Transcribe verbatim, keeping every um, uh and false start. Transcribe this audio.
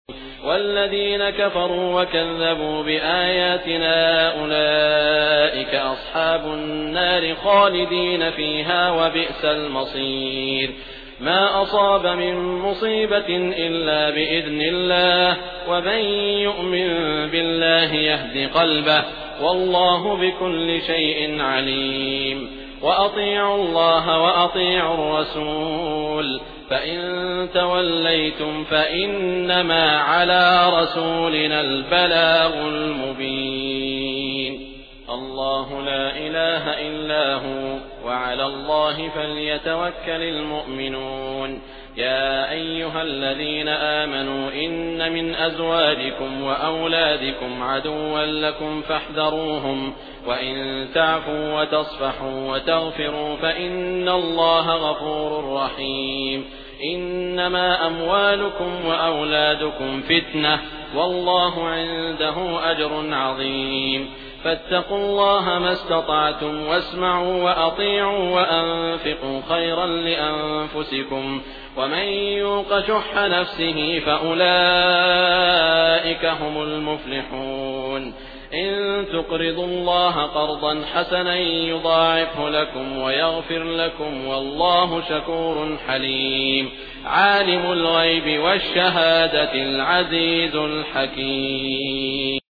والذين كفروا وكذبوا بآياتنا أولئك أصحاب النار خالدين فيها وبئس المصير. ما أصاب من مصيبة إلا بإذن الله ومن يؤمن بالله يهد قلبه والله بكل شيء عليم. وأطيعوا الله وأطيعوا الرسول فإن توليتم فإنما على رسولنا البلاغ المبين. الله لا إله إلا هو وعلى الله فليتوكل المؤمنون. يا أيها الذين آمنوا إن من أزواجكم وأولادكم عدوا لكم فاحذروهم وإن تعفوا وتصفحوا وتغفروا فإن الله غفور رحيم. إنما أموالكم وأولادكم فتنة والله عنده أجر عظيم. فاتقوا الله ما استطعتم واسمعوا وأطيعوا وأنفقوا خيرا لأنفسكم ومن يوق شح نفسه فأولئك هم المفلحون. إن تقرضوا الله قرضا حسنا يضاعفه لكم ويغفر لكم والله شكور حليم. عالم الغيب والشهادة العزيز الحكيم.